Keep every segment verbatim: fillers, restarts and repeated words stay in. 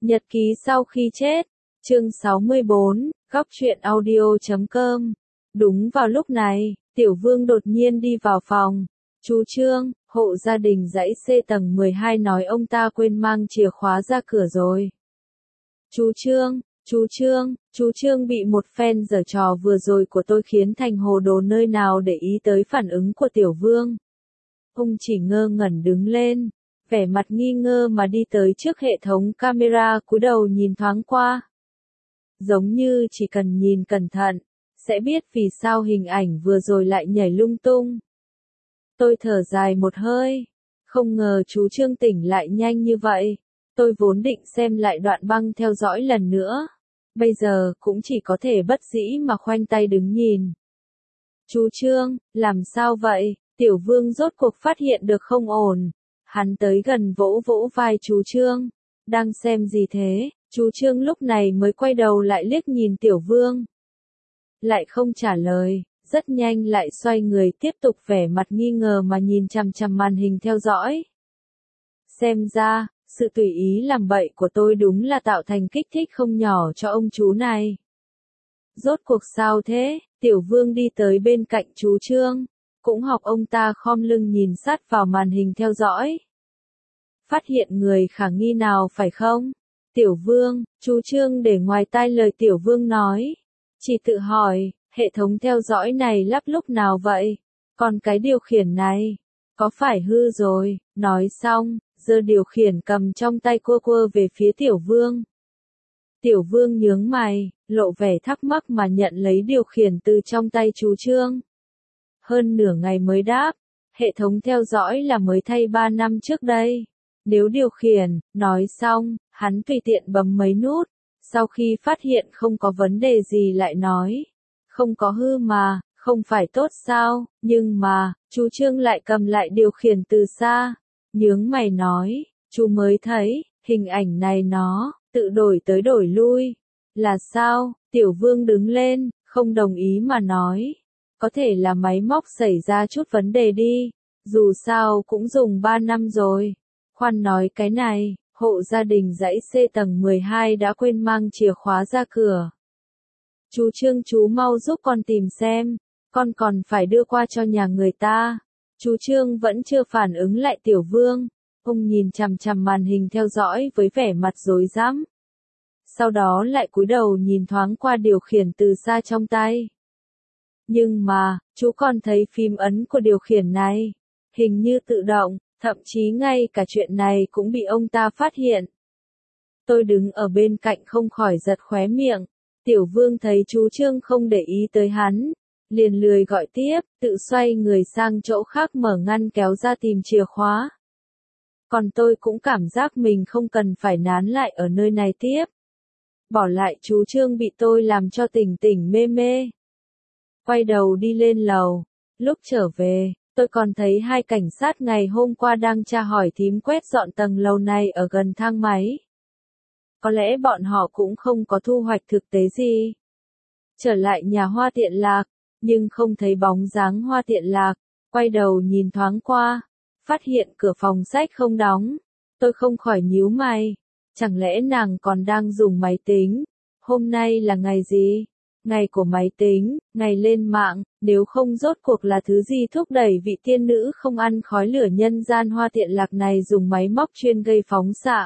Nhật ký sau khi chết, chương sáu mươi bốn, góc truyện audio chấm com. Đúng vào lúc này, Tiểu Vương đột nhiên đi vào phòng. Chú Trương, hộ gia đình dãy C tầng mười hai nói ông ta quên mang chìa khóa ra cửa rồi. Chú Trương, chú Trương, chú Trương bị một phen giở trò vừa rồi của tôi khiến thành hồ đồ nơi nào để ý tới phản ứng của Tiểu Vương. Ông chỉ ngơ ngẩn đứng lên, vẻ mặt nghi ngơ mà đi tới trước hệ thống camera cúi đầu nhìn thoáng qua. Giống như chỉ cần nhìn cẩn thận, sẽ biết vì sao hình ảnh vừa rồi lại nhảy lung tung. Tôi thở dài một hơi, không ngờ chú Trương tỉnh lại nhanh như vậy. Tôi vốn định xem lại đoạn băng theo dõi lần nữa. Bây giờ cũng chỉ có thể bất dĩ mà khoanh tay đứng nhìn. Chú Trương, làm sao vậy? Tiểu Vương rốt cuộc phát hiện được không ổn. Hắn tới gần vỗ vỗ vai chú Trương. Đang xem gì thế? Chú Trương lúc này mới quay đầu lại liếc nhìn Tiểu Vương. Lại không trả lời, rất nhanh lại xoay người tiếp tục vẻ mặt nghi ngờ mà nhìn chằm chằm màn hình theo dõi. Xem ra, sự tùy ý làm bậy của tôi đúng là tạo thành kích thích không nhỏ cho ông chú này. Rốt cuộc sao thế? Tiểu Vương đi tới bên cạnh chú Trương, cũng học ông ta khom lưng nhìn sát vào màn hình theo dõi. Phát hiện người khả nghi nào phải không? Tiểu Vương, chú Trương để ngoài tai lời Tiểu Vương nói. Chỉ tự hỏi, hệ thống theo dõi này lắp lúc nào vậy? Còn cái điều khiển này, có phải hư rồi? Nói xong, giơ điều khiển cầm trong tay cua cua về phía Tiểu Vương. Tiểu Vương nhướng mày, lộ vẻ thắc mắc mà nhận lấy điều khiển từ trong tay chú Trương. Hơn nửa ngày mới đáp, hệ thống theo dõi là mới thay ba năm trước đây. Nếu điều khiển, nói xong, hắn tùy tiện bấm mấy nút, sau khi phát hiện không có vấn đề gì lại nói. Không có hư mà, không phải tốt sao, nhưng mà, chú Trương lại cầm lại điều khiển từ xa. Nhướng mày nói, chú mới thấy, hình ảnh này nó, tự đổi tới đổi lui. Là sao? Tiểu Vương đứng lên, không đồng ý mà nói. Có thể là máy móc xảy ra chút vấn đề đi, dù sao cũng dùng ba năm rồi. Khoan nói cái này, hộ gia đình dãy C tầng mười hai đã quên mang chìa khóa ra cửa. Chú Trương chú mau giúp con tìm xem, con còn phải đưa qua cho nhà người ta. Chú Trương vẫn chưa phản ứng lại Tiểu Vương, ông nhìn chằm chằm màn hình theo dõi với vẻ mặt rối rắm. Sau đó lại cúi đầu nhìn thoáng qua điều khiển từ xa trong tay. Nhưng mà, chú còn thấy phím ấn của điều khiển này, hình như tự động, thậm chí ngay cả chuyện này cũng bị ông ta phát hiện. Tôi đứng ở bên cạnh không khỏi giật khóe miệng. Tiểu Vương thấy chú Trương không để ý tới hắn, liền lười gọi tiếp, tự xoay người sang chỗ khác mở ngăn kéo ra tìm chìa khóa. Còn tôi cũng cảm giác mình không cần phải nán lại ở nơi này tiếp. Bỏ lại chú Trương bị tôi làm cho tỉnh tỉnh mê mê. Quay đầu đi lên lầu, lúc trở về, tôi còn thấy hai cảnh sát ngày hôm qua đang tra hỏi thím quét dọn tầng lầu này ở gần thang máy. Có lẽ bọn họ cũng không có thu hoạch thực tế gì. Trở lại nhà Hoa Tiện Lạc, nhưng không thấy bóng dáng Hoa Tiện Lạc, quay đầu nhìn thoáng qua, phát hiện cửa phòng sách không đóng. Tôi không khỏi nhíu mày, chẳng lẽ nàng còn đang dùng máy tính? Hôm nay là ngày gì? Ngày của máy tính, ngày lên mạng, nếu không rốt cuộc là thứ gì thúc đẩy vị tiên nữ không ăn khói lửa nhân gian Hoa Tiện Lạc này dùng máy móc chuyên gây phóng xạ.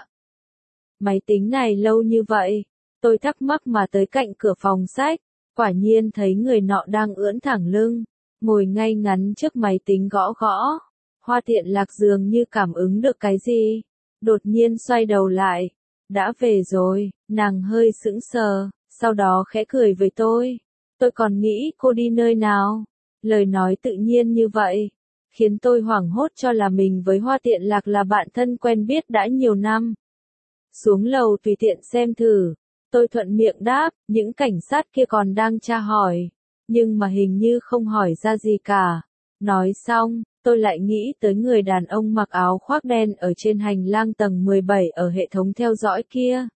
Máy tính này lâu như vậy, tôi thắc mắc mà tới cạnh cửa phòng sách, quả nhiên thấy người nọ đang ưỡn thẳng lưng, ngồi ngay ngắn trước máy tính gõ gõ. Hoa Tiện Lạc dường như cảm ứng được cái gì, đột nhiên xoay đầu lại. Đã về rồi, nàng hơi sững sờ, sau đó khẽ cười với tôi. Tôi còn nghĩ cô đi nơi nào? Lời nói tự nhiên như vậy, khiến tôi hoảng hốt cho là mình với Hoa Tiện Lạc là bạn thân quen biết đã nhiều năm. Xuống lầu tùy tiện xem thử, tôi thuận miệng đáp, những cảnh sát kia còn đang tra hỏi, nhưng mà hình như không hỏi ra gì cả. Nói xong, tôi lại nghĩ tới người đàn ông mặc áo khoác đen ở trên hành lang tầng mười bảy ở hệ thống theo dõi kia.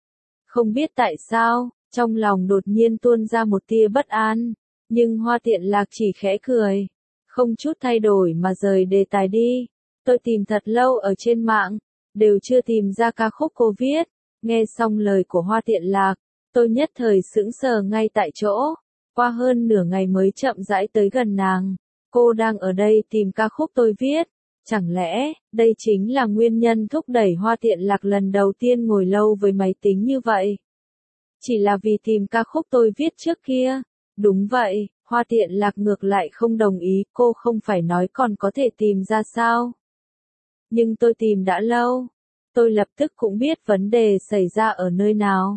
Không biết tại sao, trong lòng đột nhiên tuôn ra một tia bất an, nhưng Hoa Tiện Lạc chỉ khẽ cười, không chút thay đổi mà rời đề tài đi. Tôi tìm thật lâu ở trên mạng, đều chưa tìm ra ca khúc cô viết, Nghe xong lời của Hoa Tiện Lạc, tôi nhất thời sững sờ ngay tại chỗ. Qua hơn nửa ngày mới chậm rãi tới gần nàng. Cô đang ở đây tìm ca khúc tôi viết. Chẳng lẽ, đây chính là nguyên nhân thúc đẩy Hoa Tiện Lạc lần đầu tiên ngồi lâu với máy tính như vậy? Chỉ là vì tìm ca khúc tôi viết trước kia. Đúng vậy, Hoa Tiện Lạc ngược lại không đồng ý, cô không phải nói còn có thể tìm ra sao? Nhưng tôi tìm đã lâu. Tôi lập tức cũng biết vấn đề xảy ra ở nơi nào.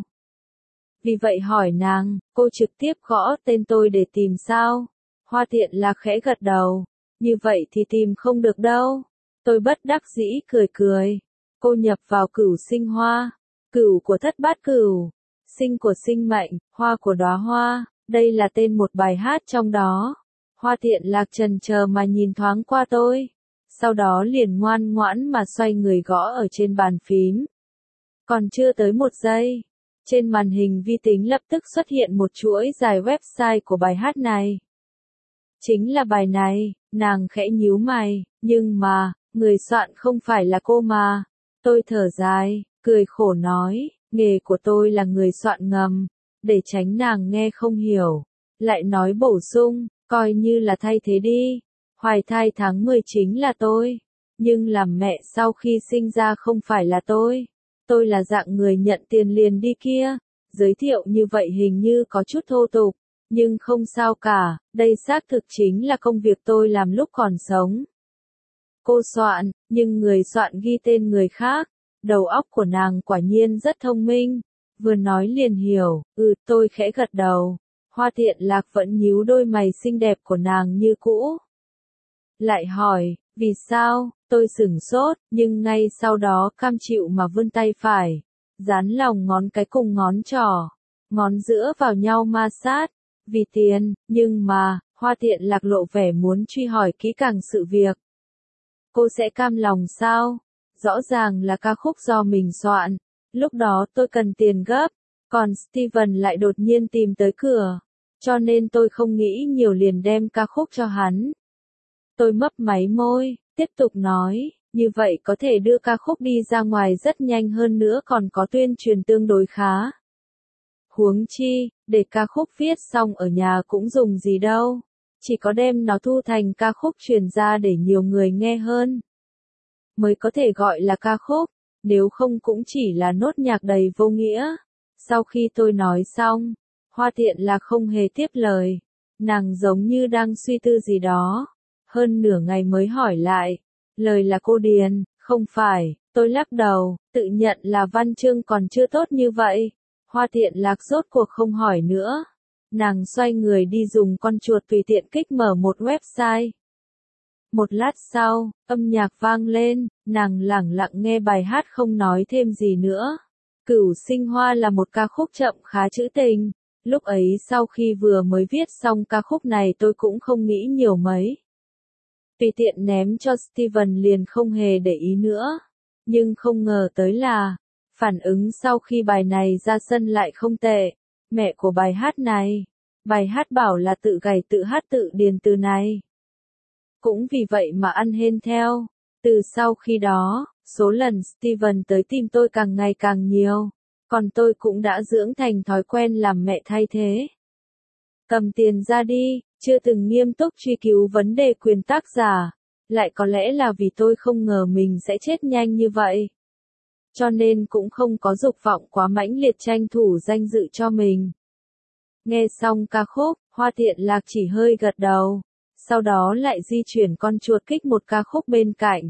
Vì vậy hỏi nàng, cô trực tiếp gõ tên tôi để tìm sao? Hoa Tiện Lạc khẽ gật đầu. Như vậy thì tìm không được đâu. Tôi bất đắc dĩ cười cười. Cô nhập vào cửu sinh hoa. Cửu của thất bát cửu. Sinh của sinh mệnh, hoa của đóa hoa. Đây là tên một bài hát trong đó. Hoa Tiện Lạc chần chờ mà nhìn thoáng qua tôi. Sau đó liền ngoan ngoãn mà xoay người gõ ở trên bàn phím. Còn chưa tới một giây. Trên màn hình vi tính lập tức xuất hiện một chuỗi dài website của bài hát này. Chính là bài này, nàng khẽ nhíu mày, nhưng mà, người soạn không phải là cô mà. Tôi thở dài, cười khổ nói, nghề của tôi là người soạn ngầm, để tránh nàng nghe không hiểu. Lại nói bổ sung, coi như là thay thế đi. Hoài thai tháng mười chính là tôi, nhưng làm mẹ sau khi sinh ra không phải là tôi. Tôi là dạng người nhận tiền liền đi kia. Giới thiệu như vậy hình như có chút thô tục, nhưng không sao cả, đây xác thực chính là công việc tôi làm lúc còn sống. Cô soạn, nhưng người soạn ghi tên người khác. Đầu óc của nàng quả nhiên rất thông minh. Vừa nói liền hiểu, ừ, tôi khẽ gật đầu. Hoa Tiện Lạc vẫn nhíu đôi mày xinh đẹp của nàng như cũ. Lại hỏi, vì sao? Tôi sửng sốt, nhưng ngay sau đó cam chịu mà vươn tay phải, dán lòng ngón cái cùng ngón trỏ, ngón giữa vào nhau ma sát. Vì tiền, nhưng mà, Hoa Tiện Lạc lộ vẻ muốn truy hỏi kỹ càng sự việc. Cô sẽ cam lòng sao? Rõ ràng là ca khúc do mình soạn. Lúc đó tôi cần tiền gấp, còn Steven lại đột nhiên tìm tới cửa. Cho nên tôi không nghĩ nhiều liền đem ca khúc cho hắn. Tôi mấp máy môi, tiếp tục nói, như vậy có thể đưa ca khúc đi ra ngoài rất nhanh hơn nữa còn có tuyên truyền tương đối khá. Huống chi, để ca khúc viết xong ở nhà cũng dùng gì đâu. Chỉ có đem nó thu thành ca khúc truyền ra để nhiều người nghe hơn. Mới có thể gọi là ca khúc, nếu không cũng chỉ là nốt nhạc đầy vô nghĩa. Sau khi tôi nói xong, Hoa Tiện Lạc không hề tiếp lời. Nàng giống như đang suy tư gì đó. Hơn nửa ngày mới hỏi lại. Lời là cô điền, không phải, tôi lắc đầu, tự nhận là văn chương còn chưa tốt như vậy. Hoa Tiện Lạc rốt cuộc không hỏi nữa. Nàng xoay người đi dùng con chuột tùy tiện kích mở một website. Một lát sau, âm nhạc vang lên, nàng lẳng lặng nghe bài hát không nói thêm gì nữa. Cửu Sinh Hoa là một ca khúc chậm khá trữ tình. Lúc ấy sau khi vừa mới viết xong ca khúc này tôi cũng không nghĩ nhiều mấy. Tùy tiện ném cho Steven liền không hề để ý nữa. Nhưng không ngờ tới là, phản ứng sau khi bài này ra sân lại không tệ. Mẹ của bài hát này, bài hát bảo là tự gảy tự hát tự điền từ này. Cũng vì vậy mà ăn hên theo. Từ sau khi đó, số lần Steven tới tìm tôi càng ngày càng nhiều. Còn tôi cũng đã dưỡng thành thói quen làm mẹ thay thế. Cầm tiền ra đi, chưa từng nghiêm túc truy cứu vấn đề quyền tác giả. Lại có lẽ là vì tôi không ngờ mình sẽ chết nhanh như vậy. Cho nên cũng không có dục vọng quá mãnh liệt tranh thủ danh dự cho mình. Nghe xong ca khúc, Hoa Tiện Lạc chỉ hơi gật đầu. Sau đó lại di chuyển con chuột kích một ca khúc bên cạnh.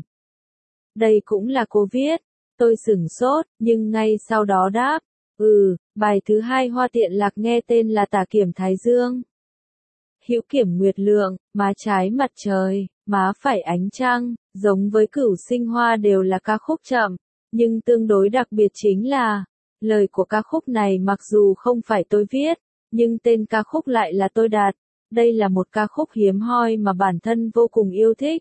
Đây cũng là cô viết. Tôi sửng sốt, nhưng ngay sau đó đáp. Ừ, bài thứ hai Hoa Tiện Lạc nghe tên là Tả Kiểm Thái Dương. Hữu kiểm nguyệt lượng, má trái mặt trời, má phải ánh trăng, giống với Cửu Sinh Hoa đều là ca khúc chậm. Nhưng tương đối đặc biệt chính là, lời của ca khúc này mặc dù không phải tôi viết, nhưng tên ca khúc lại là tôi đặt. Đây là một ca khúc hiếm hoi mà bản thân vô cùng yêu thích.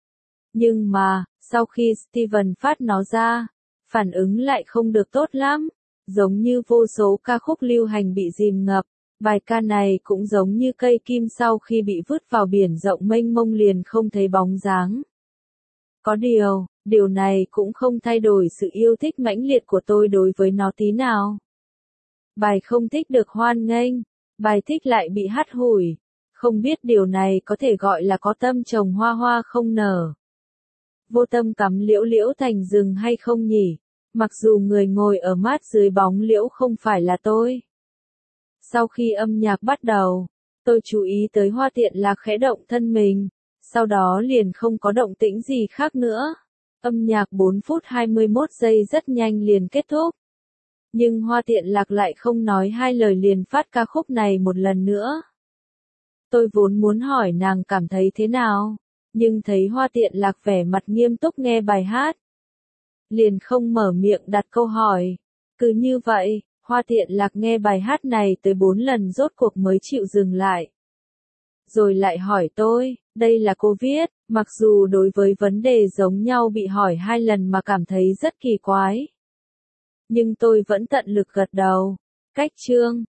Nhưng mà, sau khi Steven phát nó ra, phản ứng lại không được tốt lắm. Giống như vô số ca khúc lưu hành bị dìm ngập, bài ca này cũng giống như cây kim sau khi bị vứt vào biển rộng mênh mông liền không thấy bóng dáng. Có điều, Điều này cũng không thay đổi sự yêu thích mãnh liệt của tôi đối với nó tí nào. Bài không thích được hoan nghênh, bài thích lại bị hắt hủi. Không biết điều này có thể gọi là có tâm trồng hoa hoa không nở. Vô tâm cắm liễu liễu thành rừng hay không nhỉ? Mặc dù người ngồi ở mát dưới bóng liễu không phải là tôi. Sau khi âm nhạc bắt đầu, tôi chú ý tới Hoa Tiện Lạc khẽ động thân mình, sau đó liền không có động tĩnh gì khác nữa. Âm nhạc bốn phút hai mươi mốt giây rất nhanh liền kết thúc. Nhưng Hoa Tiện Lạc lại không nói hai lời liền phát ca khúc này một lần nữa. Tôi vốn muốn hỏi nàng cảm thấy thế nào, nhưng thấy Hoa Tiện Lạc vẻ mặt nghiêm túc nghe bài hát. Liền không mở miệng đặt câu hỏi. Cứ như vậy, Hoa Tiện Lạc nghe bài hát này tới bốn lần rốt cuộc mới chịu dừng lại. Rồi lại hỏi tôi, đây là cô viết, mặc dù đối với vấn đề giống nhau bị hỏi hai lần mà cảm thấy rất kỳ quái. Nhưng tôi vẫn tận lực gật đầu. Cách chương